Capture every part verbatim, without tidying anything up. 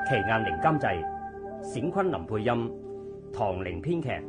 奇雁玲監製，冼昆林配音，唐玲編劇。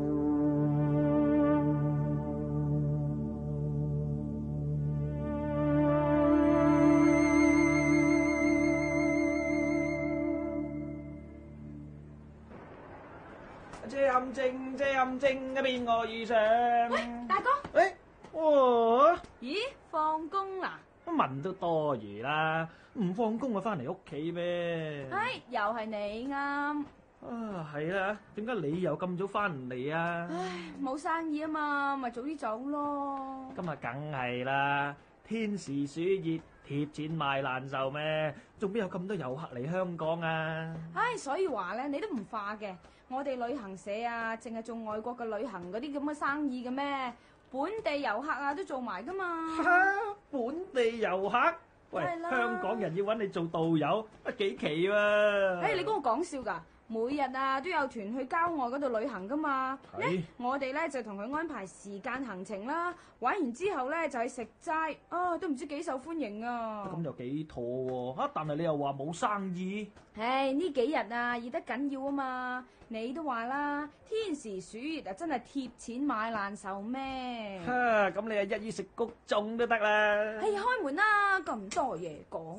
遮陷阱，遮陷阱嘅邊個遇上？ 喂，大哥。 誒，哇！ 咦，放工啦？ 問都多餘啦，唔放工啊，翻嚟屋企咩？ 唉，又係你啱。 啊，係啦，點解你又咁早翻嚟啊？ 唉，冇生意啊嘛，咪早啲走咯。 今日梗係啦，天時暑熱，貼錢買難受咩？仲邊有咁多遊客嚟香港啊？ 唉，所以話咧，你都唔化嘅。我哋旅行社啊，淨係做外國嘅旅行嗰啲咁嘅生意嘅咩？本地遊客啊，都做埋噶嘛。 本地遊客？喂，香港人要揾你做導遊，啊幾奇喎！ 唉，你估我講笑㗎？每日啊都有團去郊外嗰度旅行噶嘛。咧，我哋咧就同佢安排時間行程啦，玩完之後咧就去食齋，啊都唔知幾受歡迎啊！ 咁又幾妥喎嚇，但係你又話冇生意。 唉，呢幾日啊熱得緊要啊嘛，你都話啦，天時暑熱啊真係貼錢買難受咩？ 哈，咁你啊一於食谷種都得啦。 哎呀，開門啦，咁多嘢講。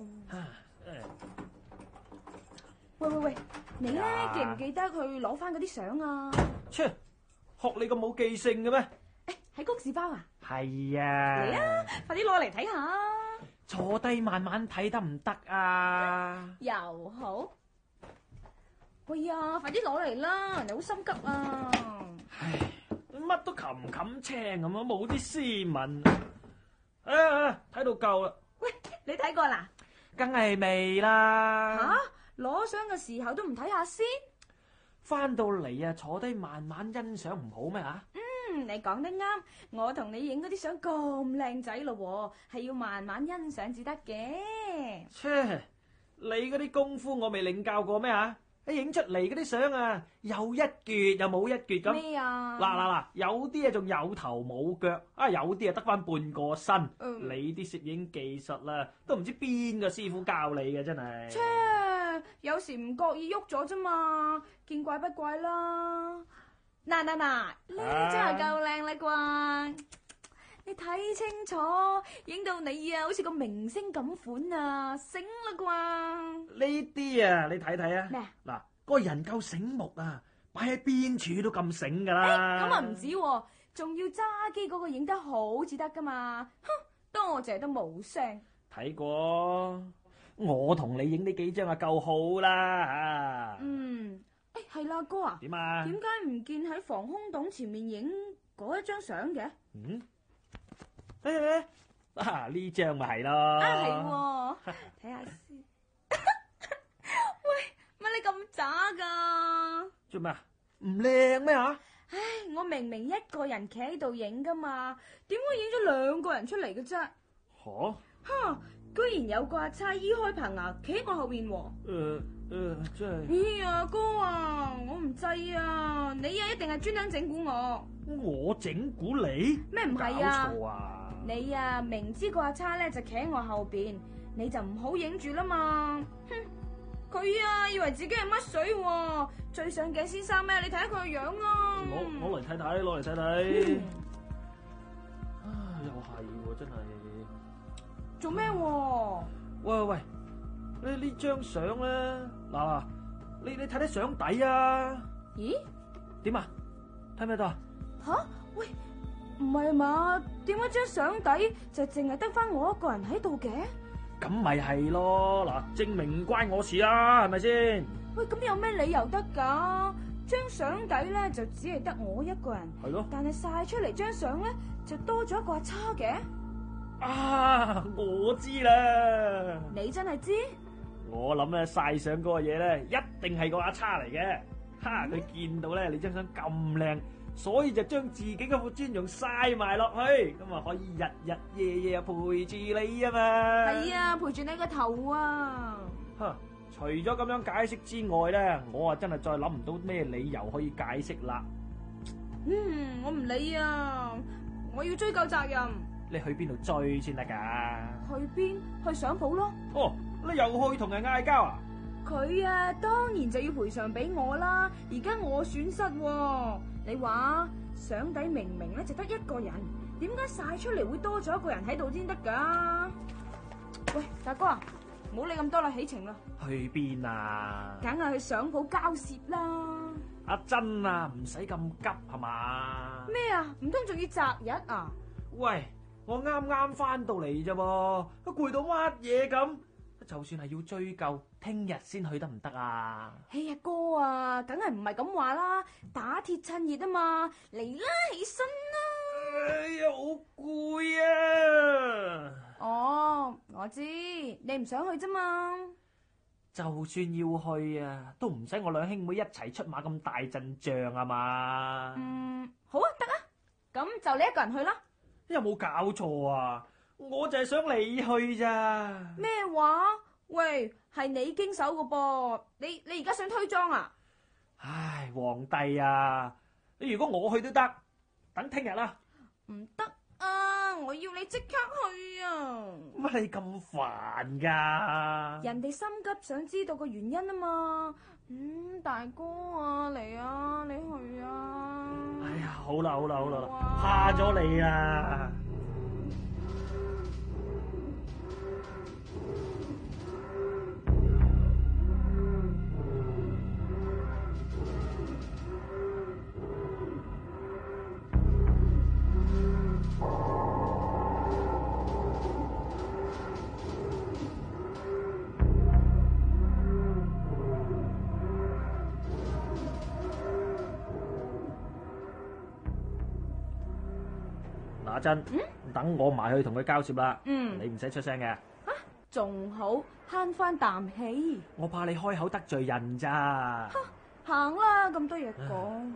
喂喂喂，你咧記唔記得去攞翻嗰啲相啊？ 切，學你咁冇記性嘅咩？ 誒，喺公事包啊？ 係啊。 嚟啊，快啲攞嚟睇下。 坐低慢慢睇得唔得啊？ 又好。喂呀，快啲攞嚟啦，人哋好心急啊。 唉，乜都冚冚青咁啊，冇啲斯文。啊，睇到夠啦。 喂，你睇過啦？ 梗係未啦。 吓？攞相嘅時候都唔睇下先， 翻到嚟啊，坐低慢慢欣賞唔好咩吓？ 嗯，你講得啱，我同你影嗰啲相咁靚仔咯，係要慢慢欣賞至得嘅。 切，你嗰啲功夫我未領教過咩吓？你影出嚟嗰啲相啊，有一橛又冇一橛咁。 咩啊？ 嗱嗱嗱，有啲啊仲有頭冇腳，啊有啲啊得翻半個身。 嗯、 你啲攝影技術啦，都唔知邊個師傅教你嘅真係。 切，有時唔覺意喐咗啫嘛，見怪不怪啦。嗱嗱嗱，呢真係夠靚啦啩！你睇清楚，影到你啊，好似個明星咁款啊，醒啦啩！ 呢啲啊，你睇睇啊。 咩？ 嗱，個人夠醒目啊，擺喺邊處都咁醒噶啦。 咁啊唔止，仲要揸機嗰個影得好至得噶嘛。哼，多謝都冇聲。 睇過，我同你影呢幾張啊夠好啦吓。 嗯，誒係啦，哥啊。 點啊？ 點解唔見喺防空洞前面影嗰一張相嘅？ 嗯。誒，啊呢張咪係咯。 啊係，睇下先。喂，乜你咁渣噶？ 做咩啊？唔靚咩吓？ 唉，我明明一個人企喺度影噶嘛，點會影咗兩個人出嚟嘅啫？ 吓？ 哈！居然有個阿差醫開棚牙企喺我後邊喎。 誒誒，真係。 咦呀，哥啊，我唔制啊！你啊一定係專登整蠱我。 我整蠱你？ 咩唔係啊？ 搞錯啊！ 你啊，明知個阿叉咧就企喺我後邊，你就唔好影住啦嘛！哼，佢啊以為自己係乜水喎，最上鏡先生咩？你睇下佢個樣啊！ 攞攞嚟睇睇，攞嚟睇睇。啊，又係喎，真係。 做咩喎？ 喂喂喂，呢呢張相咧，嗱嗱，你你睇睇相底啊？ 咦？ 點啊？睇唔睇到啊？ 吓？喂！唔係嘛？點解張相底就淨係得翻我一個人喺度嘅？ 咁咪係咯，嗱，證明唔關我事啦，係咪先？ 喂，咁有咩理由得噶？張相底咧就只係得我一個人， 係咯。 但係晒出嚟張相咧就多咗一個阿叉嘅。 啊，我知啦。 你真係知？ 我諗咧晒相嗰個嘢咧，一定係個阿叉嚟嘅。哈，佢見到咧你張相咁靚。所以就將自己嗰副尊容晒埋落去，咁啊可以日日夜夜陪住你啊嘛。 係啊，陪住你個頭啊。 吓，除咗咁樣解釋之外咧，我啊真係再諗唔到咩理由可以解釋啦。 嗯，我唔理啊，我要追究責任。 你去邊度追先得噶？ 去邊？去相鋪咯。 哦，你又去同人嗌交啊？ 佢啊，當然就要賠償俾我啦。而家我損失喎，你話相底明明咧就得一個人，點解晒出嚟會多咗一個人喺度先得噶？喂，大哥啊，唔好理咁多啦，起程啦。 去邊啊？ 梗係去相鋪交涉啦。 阿珍啊，唔使咁急係嘛？ 咩啊？唔通仲要擇日啊？ 喂，我啱啱翻到嚟啫噃，都攰到乜嘢咁？就算係要追究，聽日先去得唔得啊？ 哎呀哥啊，梗係唔係咁話啦，打鐵趁熱啊嘛，嚟啦，起身啦！ 哎呀，好攰啊！ 哦，我知你唔想去啫嘛。 就算要去啊，都唔使我兩兄妹一齊出馬咁大陣仗啊嘛。 嗯，好啊，得啊，咁就你一個人去啦。 有冇搞錯啊？我就係想你去咋。 咩話？喂，係你經手噶噃，你你而家想推裝啊？ 唉，皇帝啊，你如果我去都得，等聽日啦。 唔得啊，我要你即刻去啊！ 乜你咁煩噶？ 人哋心急想知道個原因啊嘛。嗯，大哥啊，嚟啊，你去啊！ 哎呀，好啦好啦好啦， 哇怕咗你啊！阿珍， 嗯， 等我埋去同佢交涉啦。 嗯， 你唔使出聲嘅。 仲好慳翻啖氣。 我怕你開口得罪人咋。 行啦，咁多嘢講。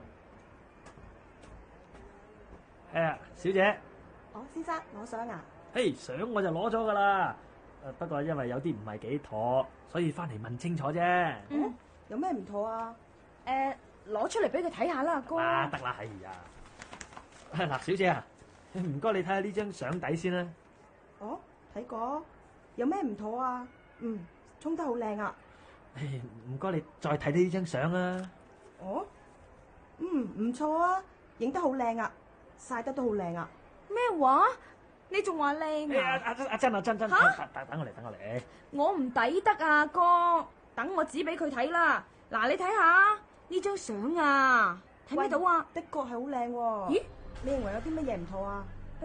誒，小姐， 哦，先生攞相啊？ 嘿，相我就攞咗噶啦。誒，不過因為有啲唔係幾妥，所以翻嚟問清楚啫。 嗯， 有咩唔妥啊？ 誒，攞出嚟俾佢睇下啦，阿哥。 啊，得啦，係呀。嗱，小姐啊，唔該你睇下呢張相底先啦。 哦，睇過，有咩唔妥啊？嗯，沖得好靚啊。 唔該你再睇睇呢張相啊。 哦，嗯，唔錯啊，影得好靚啊，曬得都好靚啊。 咩話？你仲話靚阿啊？ 阿阿珍啊，珍珍，等等等我嚟，等我嚟。 我唔抵得啊，哥，等我指俾佢睇啦。嗱，你睇下呢張相啊，睇唔睇到啊？ 的確係好靚喎。 咦？ 你認為有啲乜嘢唔妥啊？ 誒誒，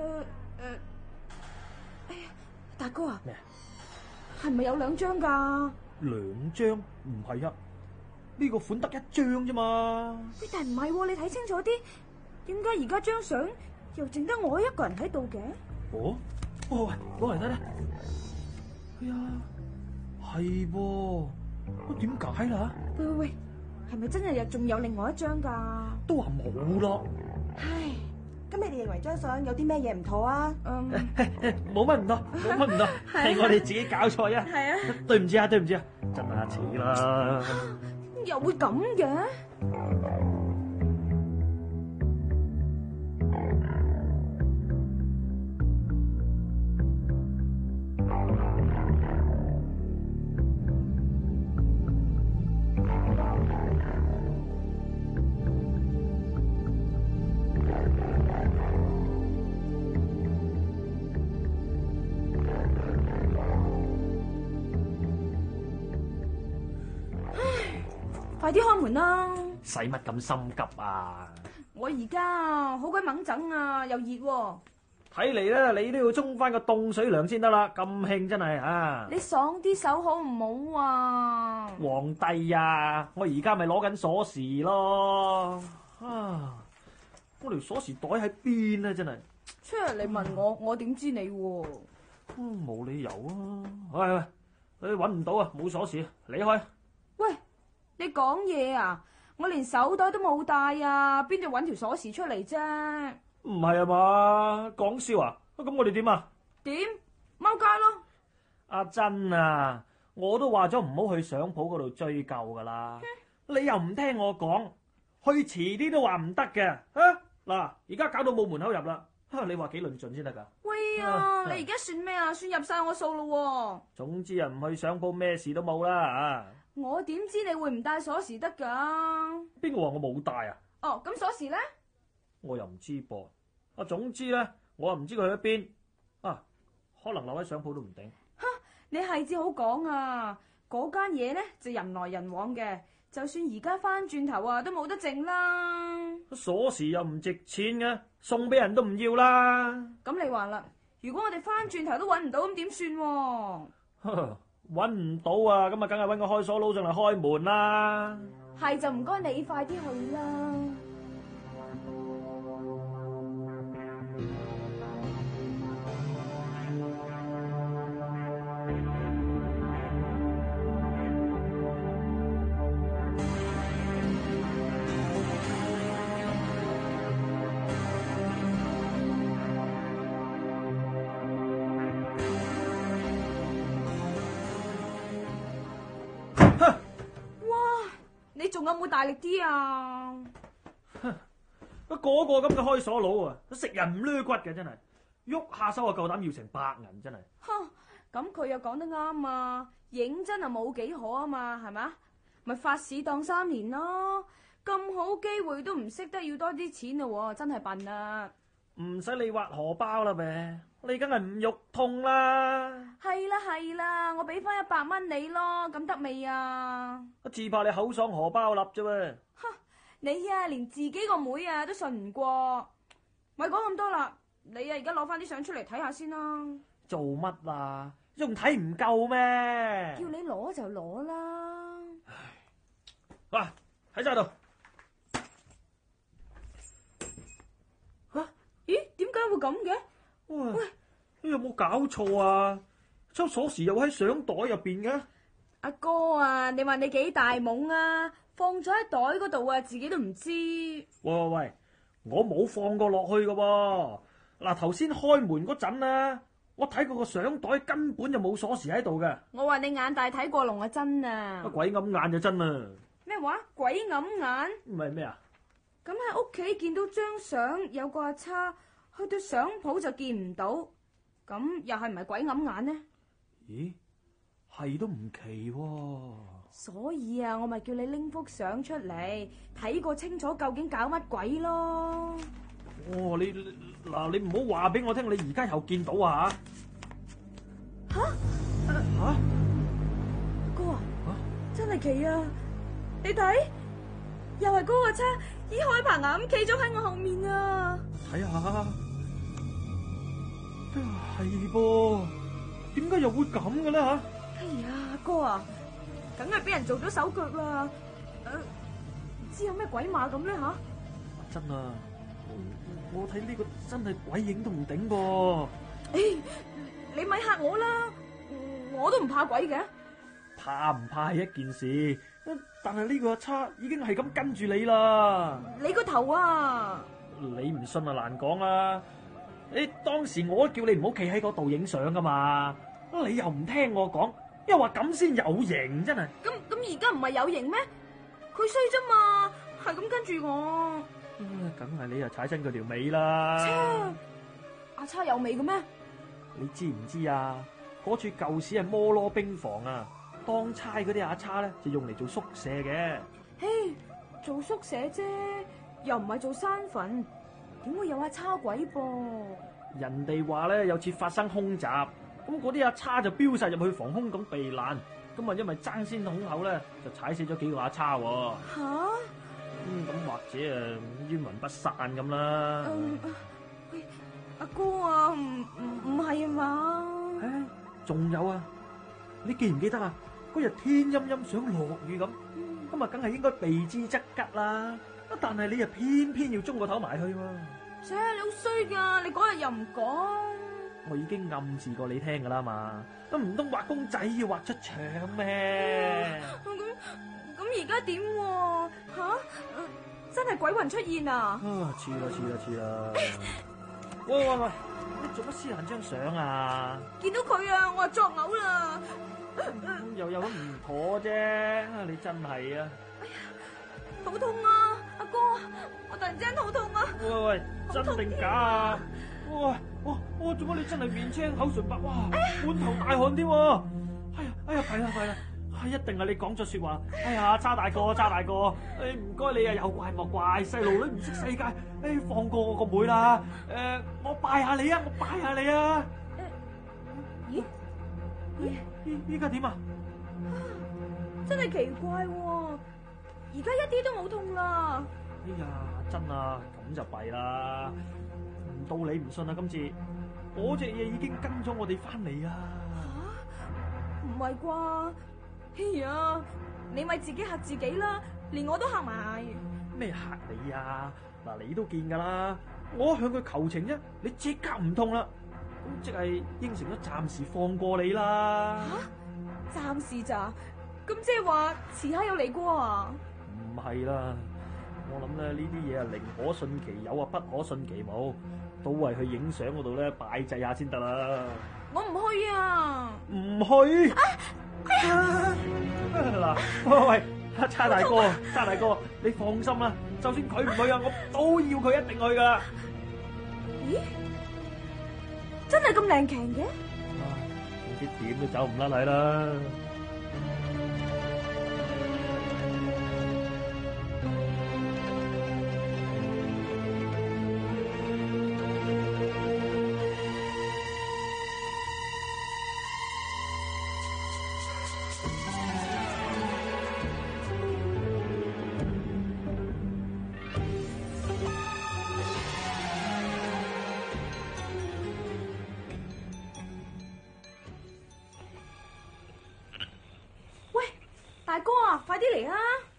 哎呀，大哥啊， 咩啊？ 係咪有兩張㗎？ 兩張唔係啊，呢個款得一張啫嘛。 喂，但係唔係喎，你睇清楚啲，點解而家張相又淨得我一個人喺度嘅？ 哦，哦喂，攞嚟睇睇。哎呀，係噃，咁點解啦？ 喂喂喂，係咪真係又仲有另外一張㗎？ 都話冇咯。 唉， 咁你哋認為張相有啲咩嘢唔妥啊？ 嗯， 冇乜唔妥，冇乜唔妥，係我哋自己搞錯啊！ 係啊， 對唔住啊，對唔住啊，真係似啦。 又會咁嘅？快啲開門啦！ 使乜咁心急啊？ 我而家好鬼猛整啊，又熱喎。 睇嚟咧，你都要沖翻個凍水涼先得啦。咁興真係啊！ 你爽啲手好唔好啊？ 皇帝啊，我而家咪攞緊鎖匙咯。啊，我條鎖匙袋喺邊咧？真係。 出嚟你問我，我點知你喎？ 嗯，冇理由啊！喂喂，你搵唔到啊，冇鎖匙，離開。 喂，你講嘢啊？我連手袋都冇帶啊，邊度搵條鎖匙出嚟啫？ 唔係啊嘛，講笑啊？咁我哋點啊？ 點？踎街咯！ 阿珍啊，我都話咗唔好去相鋪嗰度追究噶啦，你又唔聽我講，去遲啲都話唔得嘅。啊嗱，而家搞到冇門口入啦， 哈，你話幾論盡先得㗎？ 喂啊， 啊你而家算咩啊？算入晒我數咯總之啊，唔去上鋪咩事都冇啦啊！ 喎。我點知你會唔帶鎖匙得㗎？ 邊個話我冇帶啊？ 哦，咁鎖匙咧？ 我又唔知噃。啊，總之咧，我又唔知佢去咗邊啊，可能留喺上鋪都唔定。 你係至好講啊！嗰間嘢咧就人來人往嘅，就算而家翻轉頭啊，都冇得剩啦。 鎖匙又唔值錢嘅，送俾人都唔要啦。 咁你話啦，如果我哋翻轉頭都揾唔到，咁點算喎？ 揾唔到啊，咁啊，梗係揾個開鎖佬上嚟開門啦。 係就唔該你快啲去啦。你仲有冇大力啲啊？ 嗰個咁嘅開鎖佬啊，食人唔攣骨嘅真係，喐下手啊夠膽要成百銀真係。 哼，咁佢又講得啱啊！認真啊冇幾可啊嘛，係咪？咪發市當三年咯，咁好機會都唔識得要多啲錢咯，真係笨啊！ 唔使你挖荷包啦唄，你梗係唔肉痛啦。 係啦係啦，我俾翻一百蚊你咯，咁得未啊？ 我自怕你口爽荷包粒啫喎。 哼，你啊連自己個妹啊都信唔過，咪講咁多啦。你啊而家攞翻啲相出嚟睇下先啦。 做乜啊？仲睇唔夠咩？ 叫你攞就攞啦。 哇，喺晒度。 咦？點解會咁嘅？ 喂，你有冇搞錯啊？抽鎖匙又喺相袋入邊嘅？ 阿哥啊，你話你幾大懵啊？放咗喺袋嗰度啊，自己都唔知。 喂喂喂，我冇放過落去噶喎。嗱，頭先開門嗰陣啊，我睇過個相袋根本就冇鎖匙喺度嘅。 我話你眼大睇過龍啊，真啊！ 鬼揞眼就真啦。 咩話？鬼揞眼？ 唔係咩啊？ 咁喺屋企見到張相有個阿叉，去到相鋪就見唔到，咁又係唔係鬼揞眼呢？ 咦，係都唔奇喎。 所以啊，我咪叫你拎幅相出嚟睇過清楚，究竟搞乜鬼咯？ 哦，你嗱，你唔好話俾我聽，你而家又見到啊？ 吓吓？ 哥啊，真係奇啊！你睇，又係嗰個叉依開棚牙咁企咗喺我後面啊！ 睇下，係噃，點解又會咁嘅咧吓？ 哎呀，哥啊，梗係俾人做咗手腳啦！誒、呃，唔知有咩鬼馬咁咧吓？ 真啊，我我睇呢個真係鬼影都唔頂噃。 誒，你咪嚇我啦，我都唔怕鬼嘅。 怕唔怕係一件事，但係呢個叉已經係咁跟住你啦。 你個頭啊！ 你唔信啊難講啊！你當時我都叫你唔好企喺嗰度影相噶嘛，你又唔聽我講，又話咁先有型，真係。 咁咁而家唔係有型咩？佢衰啫嘛，係咁跟住我。 梗係你又踩親佢條尾啦。 叉，阿叉有尾嘅咩？ 你知唔知啊？嗰處舊時係摩羅兵房啊，當差嗰啲阿叉咧就用嚟做宿舍嘅。 嘿，做宿舍啫，又唔係做山墳，點會有阿叉鬼噃？ 人哋話咧有次發生空襲，咁嗰啲阿叉就飆晒入去防空洞避難，咁啊因為爭先恐後咧就踩死咗幾個阿叉喎。 吓？ 嗯，咁或者誒冤魂不散咁啦。 嗯，喂，阿哥啊，唔唔唔係啊嘛？ 誒，仲有啊，你記唔記得啊？嗰日天陰陰想落雨咁，咁啊梗係應該避之則吉啦。但係你又偏偏要中個頭埋去喎。 切，你好衰噶！你嗰日又唔講。 我已經暗示過你聽噶啦嘛，都唔通畫公仔要畫出腸咩？ 咁咁而家點？吓，真係鬼魂出現啊！ 啊，似啦似啦似啦！喂喂喂，你做乜撕爛張相啊？ 見到佢啊，我就作嘔啦！ 又有咁唔妥啫，你真係啊！ 哎呀，肚痛啊！阿哥，我突然之間肚痛啊！ 喂喂，真定假啊？ 哇哇哇！做乜你真係面青口唇白，哇，滿頭大汗添喎！哎呀哎呀，弊啦弊啦！一定係你講咗說話。哎呀，叉大哥，叉大哥，誒唔該你啊，有怪莫怪，細路女唔識世界，誒放過我個妹啦。誒，我拜下你啊，我拜下你啊。 咦？ 依依家點啊？ 真係奇怪喎，而家一啲都冇痛啦。 哎呀，真啊，咁就弊啦。唔到你唔信啊，今次嗰隻嘢已經跟咗我哋翻嚟啊！ 吓？唔係啩？哎呀，你咪自己嚇自己啦，連我都嚇埋。 咩嚇你啊？嗱，你都見噶啦，我向佢求情啫，你即刻唔痛啦，咁即係應承咗暫時放過你啦。 吓？暫時咋？咁即係話遲下有嚟過啊？ 唔係啦，我諗咧呢啲嘢啊，寧可信其有啊，不可信其無，都係去影相嗰度咧拜祭下先得啦。 我唔去啊！ 唔去？嗱，喂喂，叉大哥，叉大哥，你放心啦，就算佢唔去啊，我都要佢一定去噶。 咦？真係咁靈強嘅？ 唔知點都走唔甩嚟啦。 大哥啊，快啲嚟啊！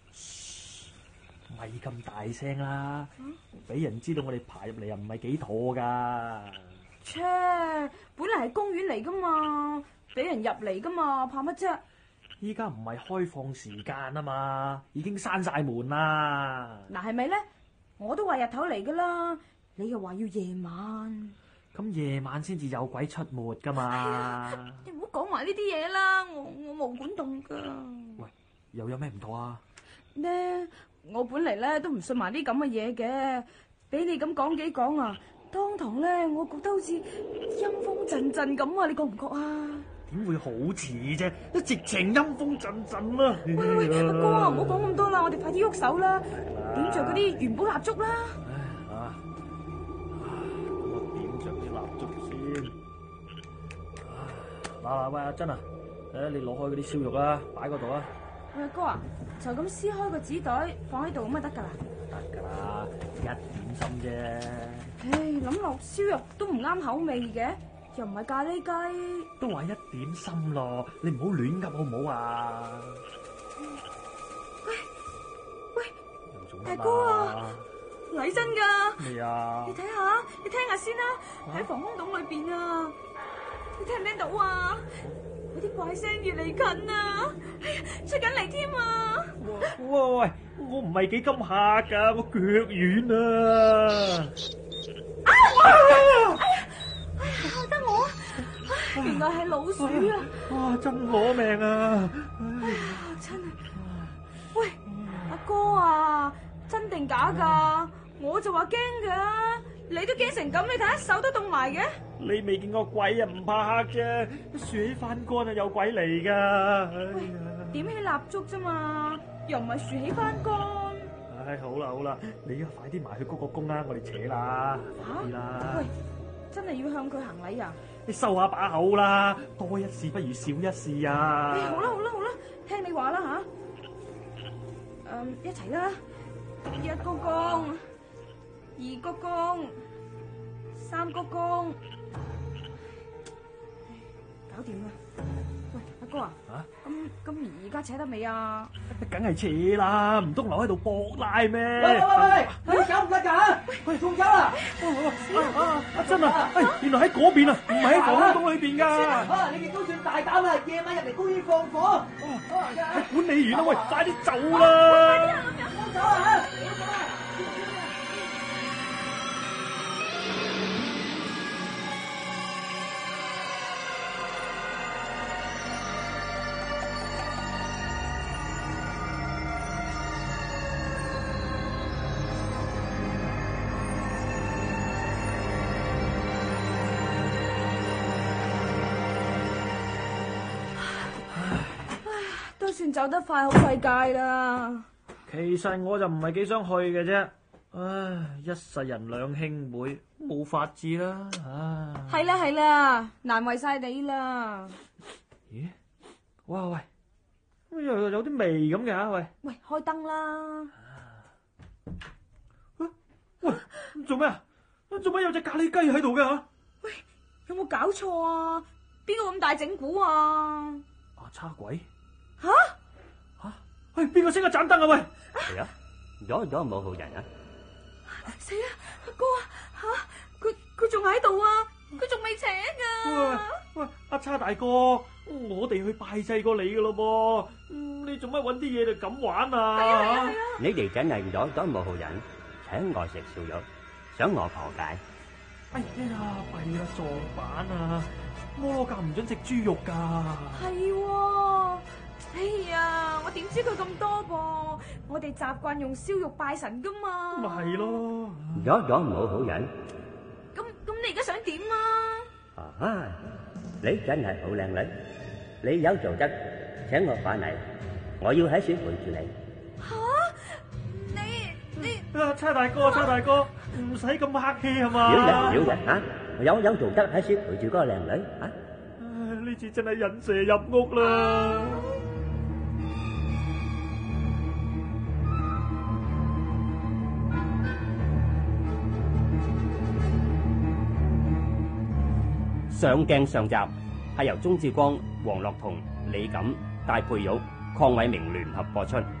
咪咁大聲啦，俾人知道我哋爬入嚟又唔係幾妥噶。 切，本嚟係公園嚟噶嘛，俾人入嚟噶嘛，怕乜啫？ 依家唔係開放時間啊嘛，已經閂晒門啦。 嗱，係咪咧？我都話日頭嚟噶啦，你又話要夜晚。 咁夜晚先至有鬼出沒噶嘛？ 你唔好講埋呢啲嘢啦，我我毛管戙噶。 喂，又有咩唔妥啊？ 呢，我本嚟咧都唔信埋啲咁嘅嘢嘅，俾你咁講幾講啊，當堂咧我覺得好似陰風陣陣咁啊，你覺唔覺啊？ 點會好似啫？都直情陰風陣陣啦！ 喂喂喂，阿哥啊，唔好講咁多啦，我哋快啲喐手啦，點着嗰啲元寶蠟燭啦！ 唉啊，咁我點着啲蠟燭先。嗱嗱，喂阿珍啊，誒你攞開嗰啲燒肉啊，擺嗰度啊。 阿哥啊，就咁撕開個紙袋放喺度咁就得噶啦。 得噶啦，一點心啫。 唉，諗落燒肉都唔啱口味嘅，又唔係咖喱雞。 都話一點心咯，你唔好亂噏好唔好啊？ 喂喂， 又做乜大哥啊，嚟真噶！ 咩啊？ 你睇下，你聽下先啦，喺防空洞裏邊啊，你聽唔聽到啊？嗰啲怪聲越嚟近啊！哎呀，出緊嚟添啊！ 喂喂喂，我唔係幾咁嚇噶，我腳軟啊！ 啊！哎呀，哎呀，嚇得我！原來係老鼠啊！ 哇，真攞命啊！ 哎呀，真係！喂，阿哥啊，真定假噶？我就話驚噶，你都驚成咁，你睇下手都凍埋嘅。你未見過鬼啊，唔怕黑啫，豎起翻乾啊，有鬼嚟噶！ 喂，點起蠟燭啫嘛，又唔係豎起翻乾。 唉，好啦好啦，你而家快啲埋去嗰個宮啦，我哋扯啦，快啲啦！ 喂，真係要向佢行禮啊？ 你收下把口啦，多一事不如少一事啊！ 哎，好啦好啦好啦，聽你話啦吓。嗯，一齊啦，一鞠躬，二鞠躬，三鞠躬。搞掂啦！喂，阿哥啊， 啊， 咁咁而家扯得未啊？ 梗係扯啦，唔通留喺度搏拉咩？ 喂喂喂喂，你走唔得噶？喂，送走啦！ 啊，阿珍啊，哎，原來喺嗰邊啊，唔係喺防空洞裏邊噶。 啊，你哋都算大膽啦，夜晚入嚟公園放火。 係管理員啊，喂，快啲走啦！ 唔好走啊！吓，唔好走啊！ 算走得快好世界啦。 其實我就唔係幾想去嘅啫。唉，一世人兩兄妹，冇法子啦。唉， 係啦係啦，難為晒你啦。 咦？哇喂，又有啲味咁嘅吓喂。 喂，開燈啦。 喂，做咩啊？做咩有隻咖喱雞喺度嘅吓？ 喂，有冇搞錯啊？邊個咁大整蠱啊？ 阿叉鬼？ 吓吓？喂，邊個熄咗盞燈啊？喂， 係啊，咗咗冇好人啊！ 死啦，阿哥啊，吓，佢佢仲喺度啊，佢仲未請噶。 喂喂，阿叉大哥，我哋去拜祭過你噶咯噃，嗯，你做乜搵啲嘢就咁玩啊？ 係啊係啊係啊！ 你哋真係咗咗冇好人，請我食燒肉，想我破戒。 哎呀，弊啦，撞板啊！摩羅教唔准食豬肉噶。 係喎，哎呀，我點知佢咁多噃？我哋習慣用燒肉拜神噶嘛。 咪係咯。 咗咗冇好人。 咁咁，你而家想點啊？ 啊哈！你真係好靚女，你有做得，請我返嚟，我要喺處陪住你。 吓，你你啊，叉大哥，叉大哥，唔使咁客氣係嘛？ 少人少人啊！有有做得喺處陪住嗰個靚女啊！ 唉，呢次真係引蛇入屋啦！ 上鏡上集係由鍾志光、黃樂彤、李錦、戴佩玉、鄺偉明聯合播出。